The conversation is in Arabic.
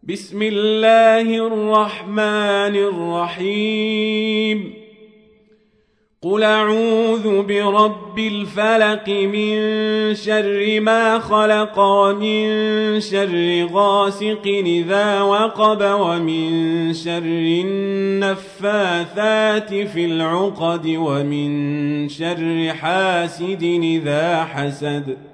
بسم الله الرحمن الرحيم قل أعوذ برب الفلق من شر ما خلق ومن شر غاسق إذا وقب ومن شر النفاثات في العقد ومن شر حاسد إذا حسد